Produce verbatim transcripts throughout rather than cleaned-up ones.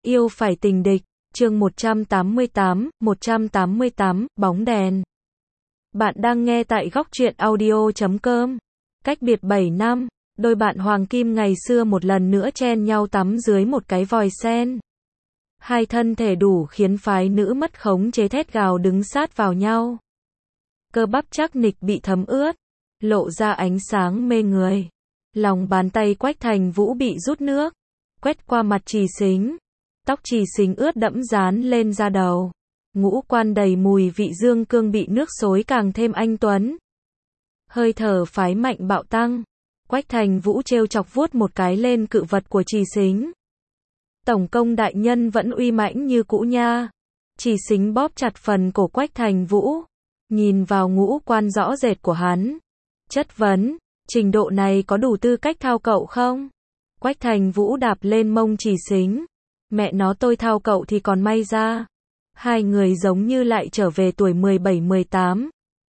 Yêu phải tình địch, chương một trăm tám mươi tám, một trăm tám mươi tám, bóng đèn. Bạn đang nghe tại góc truyện audio chấm com. Cách biệt bảy năm, đôi bạn Hoàng Kim ngày xưa một lần nữa chen nhau tắm dưới một cái vòi sen. Hai thân thể đủ khiến phái nữ mất khống chế thét gào đứng sát vào nhau. Cơ bắp chắc nịch bị thấm ướt, lộ ra ánh sáng mê người. Lòng bàn tay Quách Thành Vũ bị rút nước, quét qua mặt Trì Xính. Tóc Trì Xính ướt đẫm dán lên da đầu. Ngũ quan đầy mùi vị dương cương bị nước xối càng thêm anh tuấn. Hơi thở phái mạnh bạo tăng. Quách Thành Vũ trêu chọc vuốt một cái lên cự vật của Trì Xính. Tổng công đại nhân vẫn uy mãnh như cũ nha. Trì Xính bóp chặt phần cổ Quách Thành Vũ, nhìn vào ngũ quan rõ rệt của hắn. Chất vấn, trình độ này có đủ tư cách thao cậu không? Quách Thành Vũ đạp lên mông Trì Xính. Mẹ nó tôi thao cậu thì còn may ra. Hai người giống như lại trở về tuổi mười bảy mười tám.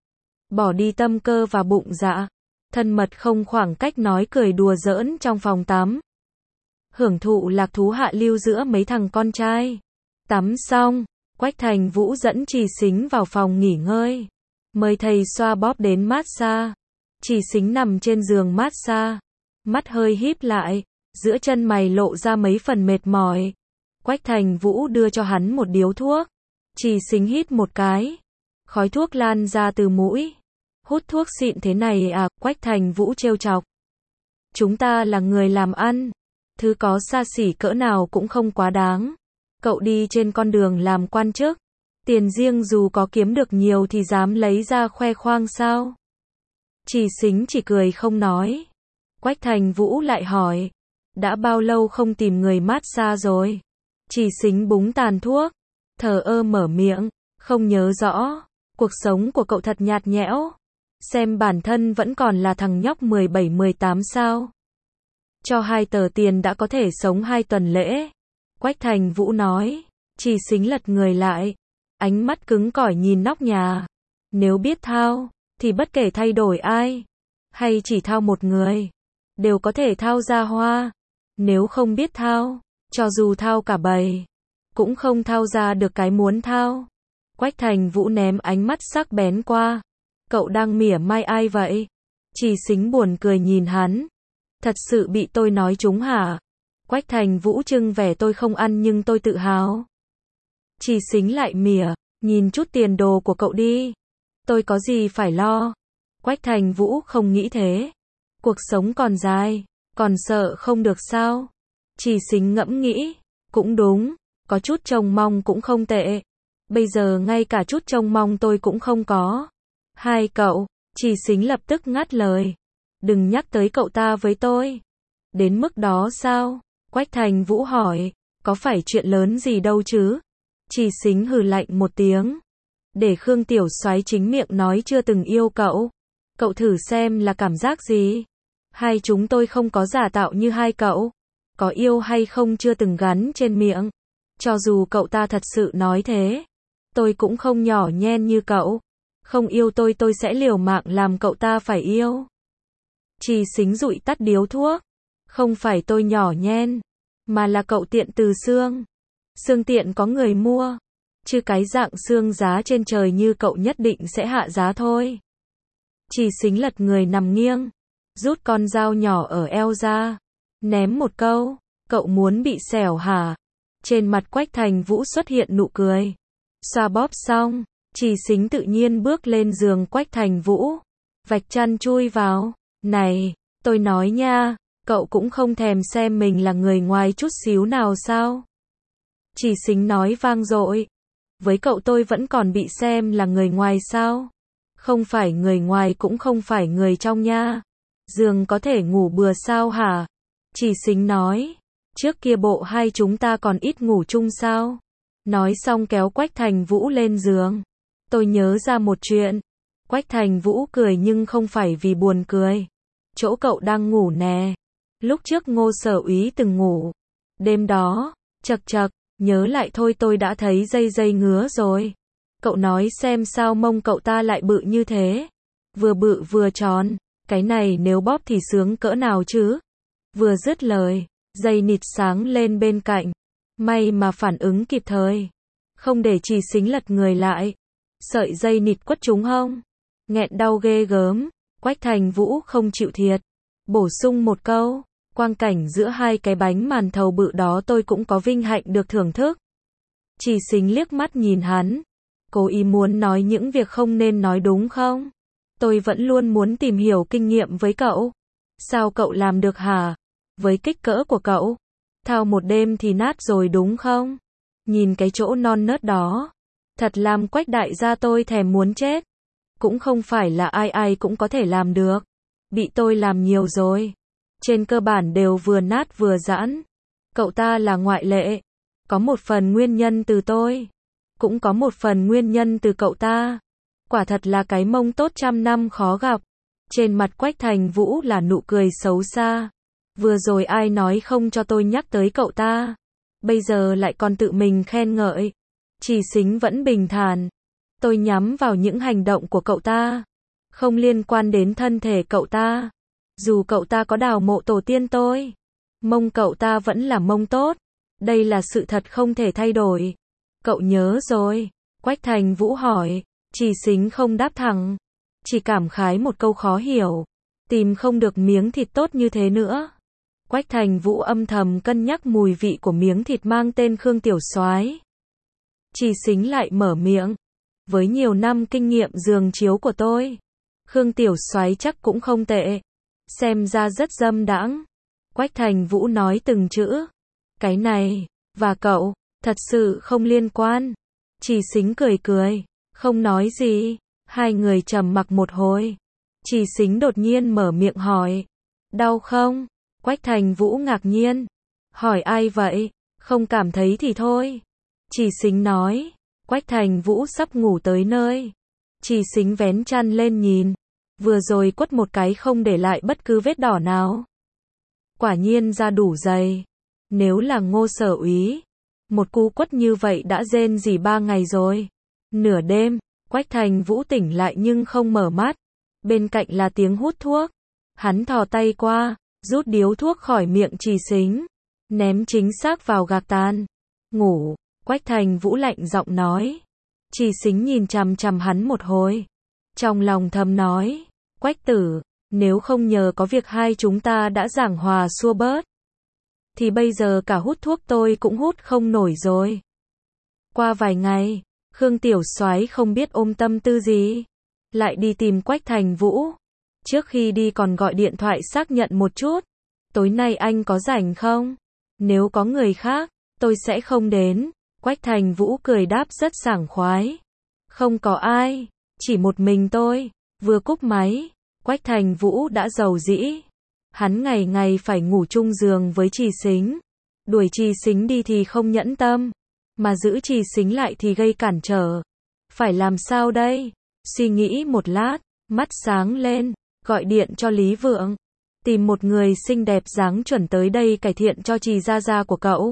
Bỏ đi tâm cơ và bụng dạ. Thân mật không khoảng cách nói cười đùa giỡn trong phòng tắm. Hưởng thụ lạc thú hạ lưu giữa mấy thằng con trai. Tắm xong, Quách Thành Vũ dẫn Trì Xính vào phòng nghỉ ngơi. Mời thầy xoa bóp đến massage. Trì Xính nằm trên giường massage, mắt hơi híp lại, giữa chân mày lộ ra mấy phần mệt mỏi. Quách Thành Vũ đưa cho hắn một điếu thuốc. Trì Xính hít một cái, khói thuốc lan ra từ mũi. Hút thuốc xịn thế này à? Quách Thành Vũ trêu chọc. Chúng ta là người làm ăn, thứ có xa xỉ cỡ nào cũng không quá đáng. Cậu đi trên con đường làm quan chức, tiền riêng dù có kiếm được nhiều thì dám lấy ra khoe khoang sao? Trì Xính chỉ cười không nói. Quách Thành Vũ lại hỏi, đã bao lâu không tìm người massage rồi? Trì Xính búng tàn thuốc, thờ ơ mở miệng, không nhớ rõ. Cuộc sống của cậu thật nhạt nhẽo. Xem bản thân vẫn còn là thằng nhóc mười bảy mười tám sao? Cho hai tờ tiền đã có thể sống hai tuần lễ. Quách Thành Vũ nói. Trì Xính lật người lại, ánh mắt cứng cỏi nhìn nóc nhà. Nếu biết thao, thì bất kể thay đổi ai, hay chỉ thao một người, đều có thể thao ra hoa. Nếu không biết thao, cho dù thao cả bầy, cũng không thao ra được cái muốn thao. Quách Thành Vũ ném ánh mắt sắc bén qua. Cậu đang mỉa mai ai vậy? Trì Xính buồn cười nhìn hắn. Thật sự bị tôi nói trúng hả? Quách Thành Vũ trưng vẻ tôi không ăn nhưng tôi tự hào. Trì Xính lại mỉa, nhìn chút tiền đồ của cậu đi. Tôi có gì phải lo? Quách Thành Vũ không nghĩ thế. Cuộc sống còn dài, còn sợ không được sao? Trì Xính ngẫm nghĩ, cũng đúng, có chút trông mong cũng không tệ. Bây giờ ngay cả chút trông mong tôi cũng không có. Hai cậu, Trì Xính lập tức ngắt lời. Đừng nhắc tới cậu ta với tôi. Đến mức đó sao? Quách Thành Vũ hỏi, có phải chuyện lớn gì đâu chứ? Trì Xính hừ lạnh một tiếng. Để Khương Tiểu Soái chính miệng nói chưa từng yêu cậu. Cậu thử xem là cảm giác gì? Hai chúng tôi không có giả tạo như hai cậu. Có yêu hay không chưa từng gắn trên miệng. Cho dù cậu ta thật sự nói thế, tôi cũng không nhỏ nhen như cậu. Không yêu tôi tôi sẽ liều mạng làm cậu ta phải yêu. Trì Xính dụi tắt điếu thuốc. Không phải tôi nhỏ nhen, mà là cậu tiện từ xương. Xương tiện có người mua, chứ cái dạng xương giá trên trời như cậu nhất định sẽ hạ giá thôi. Trì Xính lật người nằm nghiêng, rút con dao nhỏ ở eo ra, ném một câu, cậu muốn bị xẻo hả? Trên mặt Quách Thành Vũ xuất hiện nụ cười. Xoa bóp xong, Trì Xính tự nhiên bước lên giường Quách Thành Vũ, vạch chăn chui vào. Này, tôi nói nha, cậu cũng không thèm xem mình là người ngoài chút xíu nào sao? Trì Xính nói vang dội. Với cậu tôi vẫn còn bị xem là người ngoài sao? Không phải người ngoài cũng không phải người trong nha. Giường có thể ngủ bừa sao hả? Trì Xính nói. Trước kia bộ hai chúng ta còn ít ngủ chung sao? Nói xong kéo Quách Thành Vũ lên giường. Tôi nhớ ra một chuyện. Quách Thành Vũ cười nhưng không phải vì buồn cười. Chỗ cậu đang ngủ nè. Lúc trước Ngô Sở Úy từng ngủ. Đêm đó, chật chật, nhớ lại thôi tôi đã thấy dây dây ngứa rồi. Cậu nói xem sao mông cậu ta lại bự như thế. Vừa bự vừa tròn. Cái này nếu bóp thì sướng cỡ nào chứ? Vừa dứt lời, dây nịt sáng lên bên cạnh. May mà phản ứng kịp thời, không để Trì Xính lật người lại. Sợi dây nịt quất trúng hông, nghẹn đau ghê gớm. Quách Thành Vũ không chịu thiệt, bổ sung một câu, quang cảnh giữa hai cái bánh màn thầu bự đó tôi cũng có vinh hạnh được thưởng thức. Trì Xính liếc mắt nhìn hắn, cố ý muốn nói những việc không nên nói đúng không? Tôi vẫn luôn muốn tìm hiểu kinh nghiệm với cậu. Sao cậu làm được hả? Với kích cỡ của cậu, thao một đêm thì nát rồi đúng không? Nhìn cái chỗ non nớt đó, thật làm Quách đại gia tôi thèm muốn chết. Cũng không phải là ai ai cũng có thể làm được. Bị tôi làm nhiều rồi. Trên cơ bản đều vừa nát vừa giãn. Cậu ta là ngoại lệ. Có một phần nguyên nhân từ tôi, cũng có một phần nguyên nhân từ cậu ta. Quả thật là cái mông tốt trăm năm khó gặp. Trên mặt Quách Thành Vũ là nụ cười xấu xa. Vừa rồi ai nói không cho tôi nhắc tới cậu ta, bây giờ lại còn tự mình khen ngợi. Trì Xính vẫn bình thản. Tôi nhắm vào những hành động của cậu ta, không liên quan đến thân thể cậu ta. Dù cậu ta có đào mộ tổ tiên tôi, mông cậu ta vẫn là mông tốt. Đây là sự thật không thể thay đổi. Cậu nhớ rồi? Quách Thành Vũ hỏi. Trì Xính không đáp thẳng, chỉ cảm khái một câu khó hiểu. Tìm không được miếng thịt tốt như thế nữa. Quách Thành Vũ âm thầm cân nhắc mùi vị của miếng thịt mang tên Khương Tiểu Soái. Trì Xính lại mở miệng. Với nhiều năm kinh nghiệm giường chiếu của tôi, Khương Tiểu Soái chắc cũng không tệ. Xem ra rất dâm đãng. Quách Thành Vũ nói từng chữ. Cái này, và cậu, thật sự không liên quan. Trì Xính cười cười, không nói gì. Hai người trầm mặc một hồi. Trì Xính đột nhiên mở miệng hỏi. Đau không? Quách Thành Vũ ngạc nhiên. Hỏi ai vậy? Không cảm thấy thì thôi. Trì Xính nói. Quách Thành Vũ sắp ngủ tới nơi. Trì Xính vén chăn lên nhìn. Vừa rồi quất một cái không để lại bất cứ vết đỏ nào. Quả nhiên da đủ dày. Nếu là Ngô Sở Úy, một cú quất như vậy đã rên rỉ ba ngày rồi. Nửa đêm, Quách Thành Vũ tỉnh lại nhưng không mở mắt. Bên cạnh là tiếng hút thuốc. Hắn thò tay qua, rút điếu thuốc khỏi miệng Trì Xính, ném chính xác vào gạc tàn. Ngủ. Quách Thành Vũ lạnh giọng nói. Trì Xính nhìn chằm chằm hắn một hồi, trong lòng thầm nói. Quách tử, nếu không nhờ có việc hai chúng ta đã giảng hòa xua bớt, thì bây giờ cả hút thuốc tôi cũng hút không nổi rồi. Qua vài ngày, Khương Tiểu Soái không biết ôm tâm tư gì, lại đi tìm Quách Thành Vũ. Trước khi đi còn gọi điện thoại xác nhận một chút. Tối nay anh có rảnh không? Nếu có người khác, tôi sẽ không đến. Quách Thành Vũ cười đáp rất sảng khoái. Không có ai, chỉ một mình tôi. Vừa cúp máy, Quách Thành Vũ đã rầu rĩ. Hắn ngày ngày phải ngủ chung giường với Trì Xính. Đuổi Trì Xính đi thì không nhẫn tâm, mà giữ Trì Xính lại thì gây cản trở. Phải làm sao đây? Suy nghĩ một lát, mắt sáng lên, gọi điện cho Lý Vượng. Tìm một người xinh đẹp dáng chuẩn tới đây cải thiện cho Trì gia gia của cậu.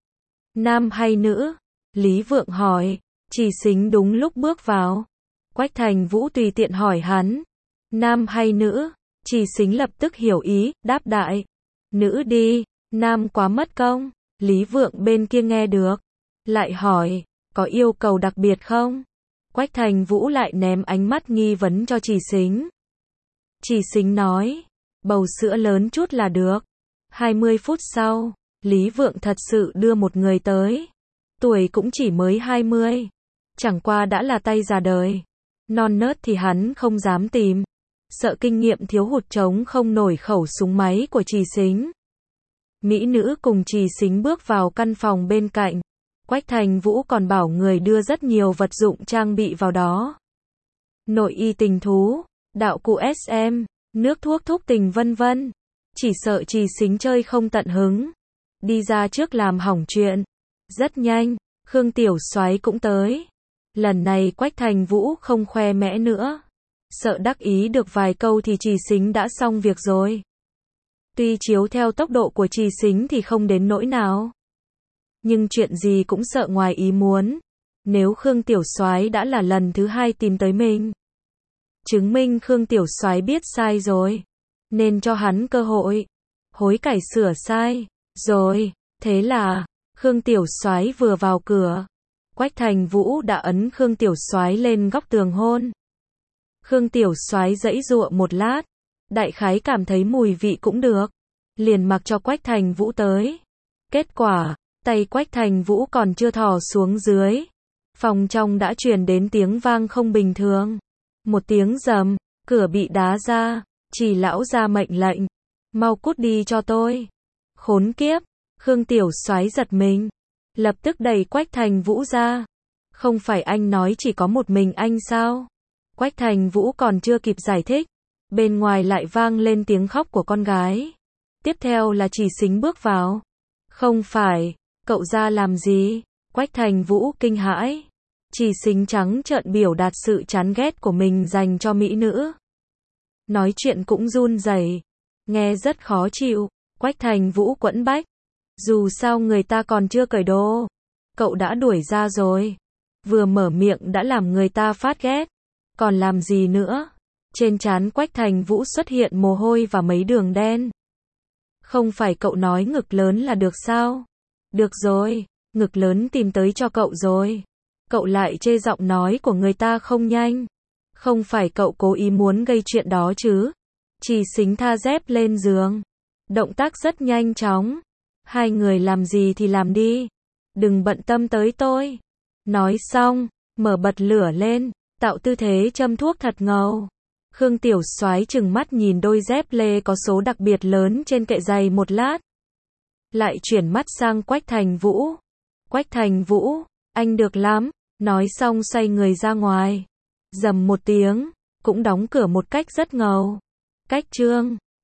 Nam hay nữ? Lý Vượng hỏi. Trì Xính đúng lúc bước vào. Quách Thành Vũ tùy tiện hỏi hắn. Nam hay nữ? Trì Xính lập tức hiểu ý, đáp đại. Nữ đi, nam quá mất công. Lý Vượng bên kia nghe được, lại hỏi, có yêu cầu đặc biệt không? Quách Thành Vũ lại ném ánh mắt nghi vấn cho Trì Xính. Trì Xính nói, bầu sữa lớn chút là được. hai mươi phút sau, Lý Vượng thật sự đưa một người tới. Tuổi cũng chỉ mới hai mươi. Chẳng qua đã là tay già đời. Non nớt thì hắn không dám tìm. Sợ kinh nghiệm thiếu hụt chống không nổi khẩu súng máy của Trì Xính. Mỹ nữ cùng Trì Xính bước vào căn phòng bên cạnh. Quách Thành Vũ còn bảo người đưa rất nhiều vật dụng trang bị vào đó. Nội y tình thú, đạo cụ ét em, nước thuốc thúc tình vân vân. Chỉ sợ Trì Xính chơi không tận hứng, đi ra trước làm hỏng chuyện. Rất nhanh, Khương Tiểu Soái cũng tới. Lần này Quách Thành Vũ không khoe mẽ nữa. Sợ đắc ý được vài câu thì Trì Xính đã xong việc rồi. Tuy chiếu theo tốc độ của Trì Xính thì không đến nỗi nào, nhưng chuyện gì cũng sợ ngoài ý muốn. Nếu Khương Tiểu Soái đã là lần thứ hai tìm tới mình, chứng minh Khương Tiểu Soái biết sai rồi, nên cho hắn cơ hội hối cải sửa sai. Rồi, thế là Khương Tiểu Soái vừa vào cửa, Quách Thành Vũ đã ấn Khương Tiểu Soái lên góc tường hôn. Khương Tiểu Soái giãy giụa một lát, đại khái cảm thấy mùi vị cũng được, liền mặc cho Quách Thành Vũ tới. Kết quả, tay Quách Thành Vũ còn chưa thò xuống dưới, phòng trong đã truyền đến tiếng vang không bình thường. Một tiếng rầm, cửa bị đá ra, Trì lão ra mệnh lệnh, mau cút đi cho tôi. Khốn kiếp, Khương Tiểu Soái giật mình, lập tức đẩy Quách Thành Vũ ra. Không phải anh nói chỉ có một mình anh sao? Quách Thành Vũ còn chưa kịp giải thích, bên ngoài lại vang lên tiếng khóc của con gái. Tiếp theo là Trì Sính bước vào. Không phải, cậu ra làm gì? Quách Thành Vũ kinh hãi. Trì Sính trắng trợn biểu đạt sự chán ghét của mình dành cho mỹ nữ. Nói chuyện cũng run rẩy, nghe rất khó chịu. Quách Thành Vũ quẫn bách. Dù sao người ta còn chưa cởi đồ, cậu đã đuổi ra rồi. Vừa mở miệng đã làm người ta phát ghét, còn làm gì nữa? Trên trán Quách Thành Vũ xuất hiện mồ hôi và mấy đường đen. Không phải cậu nói ngực lớn là được sao? Được rồi, ngực lớn tìm tới cho cậu rồi. Cậu lại chê giọng nói của người ta không nhanh. Không phải cậu cố ý muốn gây chuyện đó chứ? Trì Sính tha dép lên giường. Động tác rất nhanh chóng. Hai người làm gì thì làm đi. Đừng bận tâm tới tôi. Nói xong, mở bật lửa lên, tạo tư thế châm thuốc thật ngầu. Khương Tiểu Soái trừng mắt nhìn đôi dép lê có số đặc biệt lớn trên kệ giày một lát. Lại chuyển mắt sang Quách Thành Vũ. Quách Thành Vũ, anh được lắm. Nói xong xoay người ra ngoài. Rầm một tiếng, cũng đóng cửa một cách rất ngầu. Cách chương